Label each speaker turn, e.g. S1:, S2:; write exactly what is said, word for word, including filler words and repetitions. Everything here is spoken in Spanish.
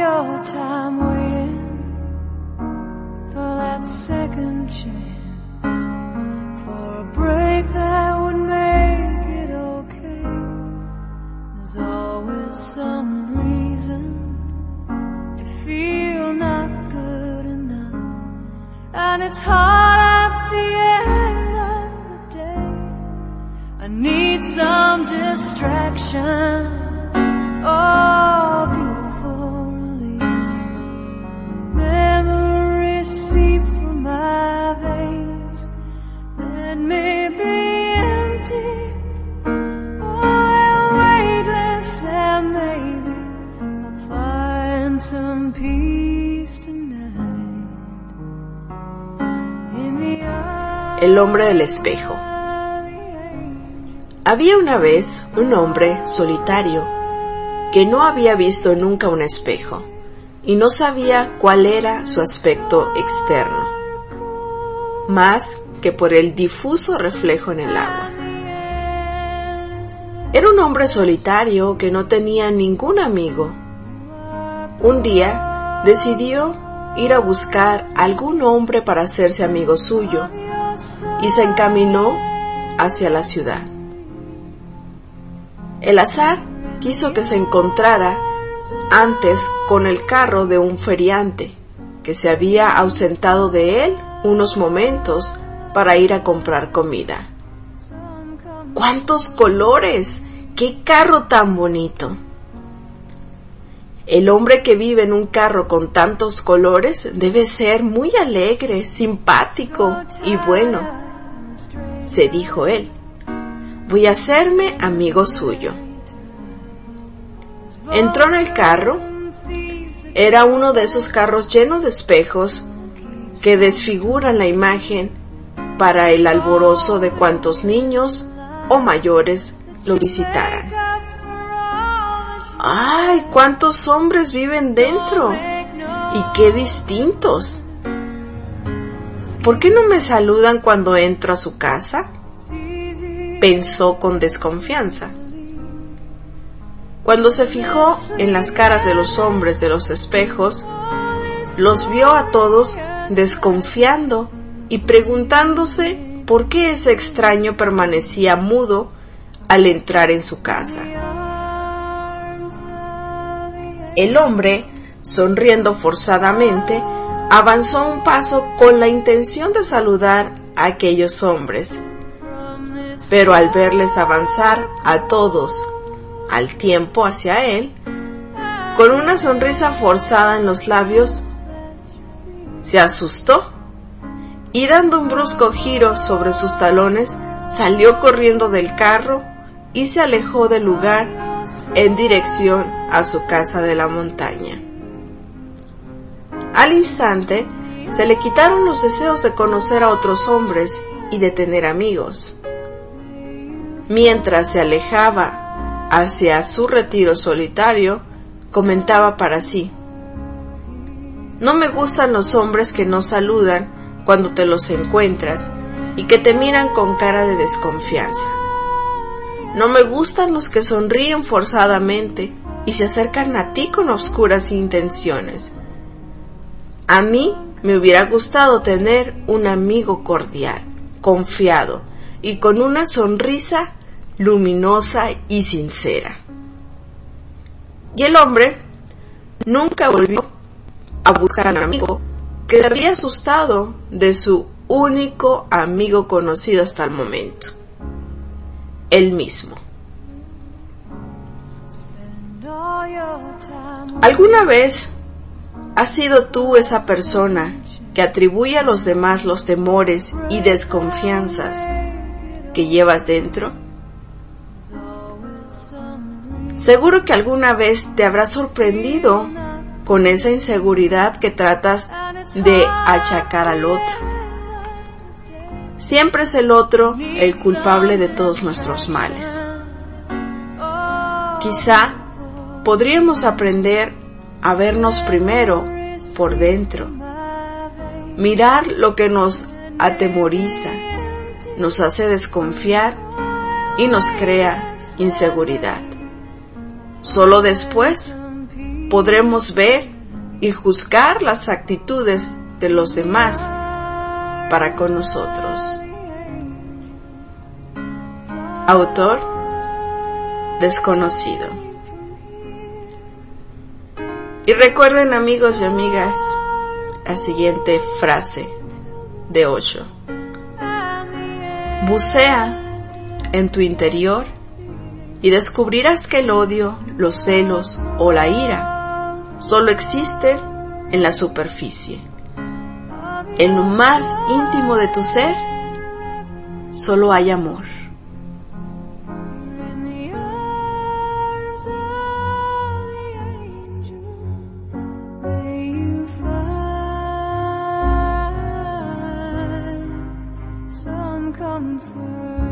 S1: your time waiting for that second chance, for a break that would make it okay. There's always some reason to feel not good enough, and it's hard at the end of the day. I need some distraction, oh beautiful release. Memories seep from my veins, let me be empty, oh weightless, and maybe I'll find some peace tonight in the eye.
S2: El hombre del espejo. Había una vez un hombre solitario que no había visto nunca un espejo y no sabía cuál era su aspecto externo, más que por el difuso reflejo en el agua. Era un hombre solitario que no tenía ningún amigo. Un día decidió ir a buscar algún hombre para hacerse amigo suyo y se encaminó hacia la ciudad. El azar quiso que se encontrara antes con el carro de un feriante que se había ausentado de él unos momentos para ir a comprar comida. ¡Cuántos colores! ¡Qué carro tan bonito! El hombre que vive en un carro con tantos colores debe ser muy alegre, simpático y bueno, se dijo él. Voy a hacerme amigo suyo. Entró en el carro. Era uno de esos carros llenos de espejos que desfiguran la imagen para el alborozo de cuantos niños o mayores lo visitaran. ¡Ay! ¡Cuántos hombres viven dentro! ¡Y qué distintos! ¿Por qué no me saludan cuando entro a su casa?, pensó con desconfianza. Cuando se fijó en las caras de los hombres de los espejos, los vio a todos desconfiando y preguntándose por qué ese extraño permanecía mudo al entrar en su casa. El hombre, sonriendo forzadamente, avanzó un paso con la intención de saludar a aquellos hombres. Pero al verles avanzar a todos al tiempo hacia él, con una sonrisa forzada en los labios, se asustó y dando un brusco giro sobre sus talones, salió corriendo del carro y se alejó del lugar en dirección a su casa de la montaña. Al instante, se le quitaron los deseos de conocer a otros hombres y de tener amigos. Mientras se alejaba hacia su retiro solitario, comentaba para sí: no me gustan los hombres que no saludan cuando te los encuentras y que te miran con cara de desconfianza. No me gustan los que sonríen forzadamente y se acercan a ti con oscuras intenciones. A mí me hubiera gustado tener un amigo cordial, confiado y con una sonrisa luminosa y sincera. Y el hombre nunca volvió a buscar a un amigo que se había asustado de su único amigo conocido hasta el momento, él mismo. ¿Alguna vez has sido tú esa persona que atribuye a los demás los temores y desconfianzas que llevas dentro? Seguro que alguna vez te habrás sorprendido con esa inseguridad que tratas de achacar al otro. Siempre es el otro el culpable de todos nuestros males. Quizá podríamos aprender a vernos primero por dentro, mirar lo que nos atemoriza, nos hace desconfiar y nos crea inseguridad. Solo después podremos ver y juzgar las actitudes de los demás para con nosotros. Autor desconocido. Y recuerden, amigos y amigas, la siguiente frase de Osho. Bucea en tu interior y descubrirás que el odio, los celos o la ira solo existen en la superficie. En lo más íntimo de tu ser solo hay amor.
S1: Comfort.